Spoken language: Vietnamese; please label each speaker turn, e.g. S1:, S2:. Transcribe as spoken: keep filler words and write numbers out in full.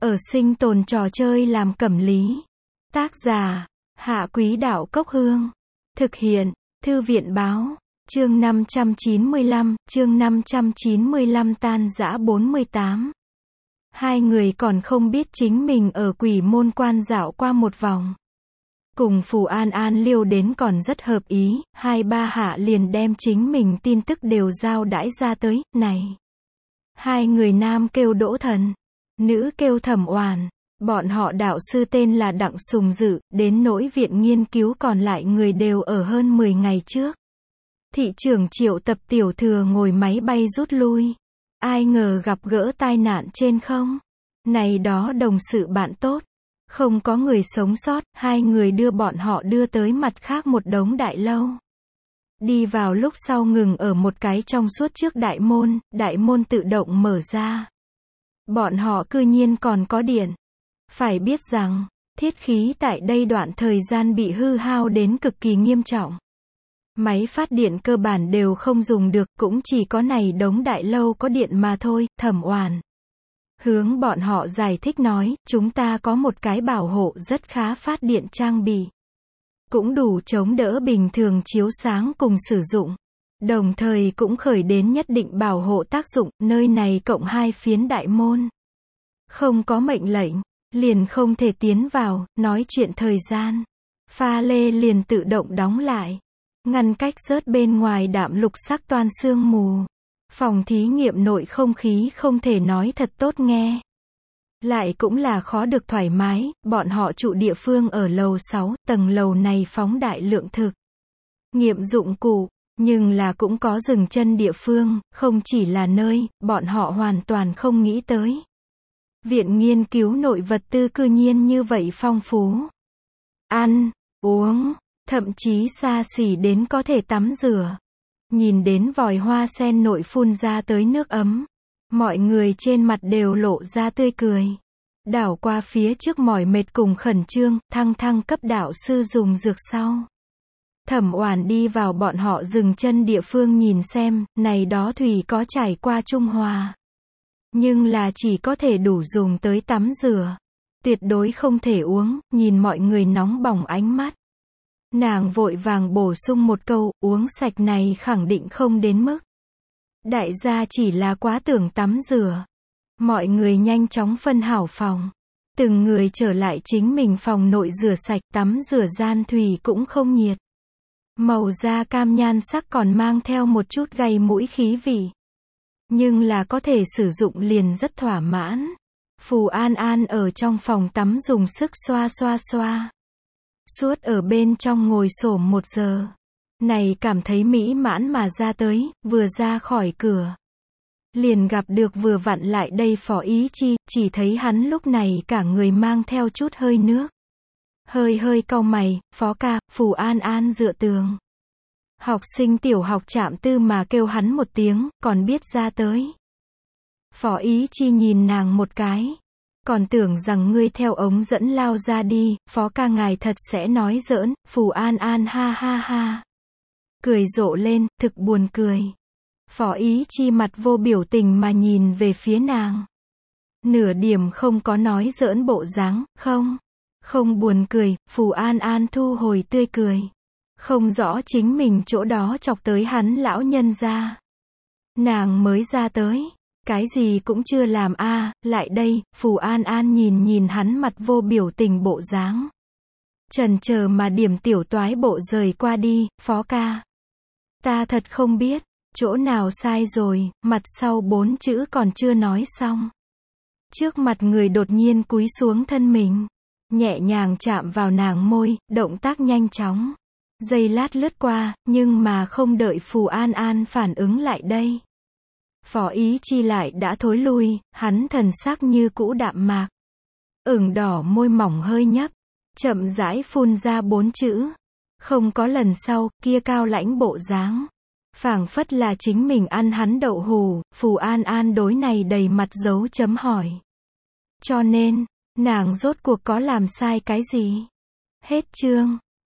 S1: Ở sinh tồn trò chơi làm cẩm lý. Tác giả, Hạ Quý Đạo Cốc Hương. Thực hiện, Thư viện Báo. Chương năm trăm chín mươi lăm, chương năm trăm chín mươi lăm tan rã bốn mươi tám. Hai người còn không biết chính mình ở Quỷ Môn Quan dạo qua một vòng. Cùng Phù An An liêu đến còn rất hợp ý, hai ba hạ liền đem chính mình tin tức đều giao đãi ra tới, này. Hai người nam kêu Đỗ Thần, nữ kêu Thẩm Oản, bọn họ đạo sư tên là Đặng Sùng Dự, đến nỗi viện nghiên cứu còn lại người đều ở hơn mười ngày trước. Thị trưởng triệu tập tiểu thừa ngồi máy bay rút lui. Ai ngờ gặp gỡ tai nạn trên không. Này đó đồng sự bạn tốt. Không có người sống sót, hai người đưa bọn họ đưa tới mặt khác một đống đại lâu. Đi vào lúc sau ngừng ở một cái trong suốt trước đại môn, đại môn tự động mở ra. Bọn họ cư nhiên còn có điện. Phải biết rằng, thiết khí tại đây đoạn thời gian bị hư hao đến cực kỳ nghiêm trọng. Máy phát điện cơ bản đều không dùng được, cũng chỉ có này đống đại lâu có điện mà thôi. Thẩm Oản hướng bọn họ giải thích nói, chúng ta có một cái bảo hộ rất khá phát điện trang bị. Cũng đủ chống đỡ bình thường chiếu sáng cùng sử dụng. Đồng thời cũng khởi đến nhất định bảo hộ tác dụng, nơi này cộng hai phiến đại môn. Không có mệnh lệnh, liền không thể tiến vào, nói chuyện thời gian. Pha lê liền tự động đóng lại. Ngăn cách rớt bên ngoài đạm lục sắc toan sương mù. Phòng thí nghiệm nội không khí không thể nói thật tốt nghe. Lại cũng là khó được thoải mái, bọn họ trụ địa phương ở lầu sáu, tầng lầu này phóng đại lượng thực nghiệm dụng cụ, nhưng là cũng có dừng chân địa phương, không chỉ là nơi, bọn họ hoàn toàn không nghĩ tới. Viện nghiên cứu nội vật tư cư nhiên như vậy phong phú. Ăn, uống, thậm chí xa xỉ đến có thể tắm rửa. Nhìn đến vòi hoa sen nội phun ra tới nước ấm. Mọi người trên mặt đều lộ ra tươi cười. Đảo qua phía trước mỏi mệt cùng khẩn trương, thăng thăng cấp đạo sư dùng dược sau. Thẩm Oản đi vào bọn họ dừng chân địa phương nhìn xem, này đó thủy có trải qua trung hòa. Nhưng là chỉ có thể đủ dùng tới tắm rửa. Tuyệt đối không thể uống, nhìn mọi người nóng bỏng ánh mắt. Nàng vội vàng bổ sung một câu, uống sạch này khẳng định không đến mức. Đại gia chỉ là quá tưởng tắm rửa. Mọi người nhanh chóng phân hảo phòng. Từng người trở lại chính mình phòng nội rửa sạch, tắm rửa gian thủy cũng không nhiệt. Màu da cam nhan sắc còn mang theo một chút gây mũi khí vị. Nhưng là có thể sử dụng liền rất thỏa mãn. Phù An An ở trong phòng tắm dùng sức xoa xoa xoa. Suốt ở bên trong ngồi xổm một giờ. Này cảm thấy mỹ mãn mà ra tới, vừa ra khỏi cửa. Liền gặp được vừa vặn lại đây Phó Ý Chi, chỉ thấy hắn lúc này cả người mang theo chút hơi nước. Hơi hơi cau mày, Phó ca, Phù An An dựa tường. Học sinh tiểu học Trạm Tư mà kêu hắn một tiếng, còn biết ra tới. Phó Ý Chi nhìn nàng một cái. Còn tưởng rằng ngươi theo ống dẫn lao ra đi, Phó ca ngài thật sẽ nói giỡn. Phù An An ha ha ha. Cười rộ lên, thực buồn cười. Phó Ý Chi mặt vô biểu tình mà nhìn về phía nàng. Nửa điểm không có nói giỡn bộ dáng, không. Không buồn cười, Phù An An thu hồi tươi cười. Không rõ chính mình chỗ đó chọc tới hắn lão nhân ra. Nàng mới ra tới. Cái gì cũng chưa làm a, à, lại đây, Phù An An nhìn nhìn hắn mặt vô biểu tình bộ dáng. Chần chờ mà điểm tiểu toái bộ rời qua đi, Phó ca. Ta thật không biết, chỗ nào sai rồi, mặt sau bốn chữ còn chưa nói xong. Trước mặt người đột nhiên cúi xuống thân mình. Nhẹ nhàng chạm vào nàng môi, động tác nhanh chóng. Giây lát lướt qua, nhưng mà không đợi Phù An An phản ứng lại đây. Phó Ý Chi lại đã thối lui, hắn thần sắc như cũ đạm mạc. Ửng đỏ môi mỏng hơi nhấp, chậm rãi phun ra bốn chữ. Không có lần sau, kia cao lãnh bộ dáng. Phảng phất là chính mình ăn hắn đậu hù, Phù An An đối này đầy mặt dấu chấm hỏi. Cho nên, nàng rốt cuộc có làm sai cái gì? Hết chương.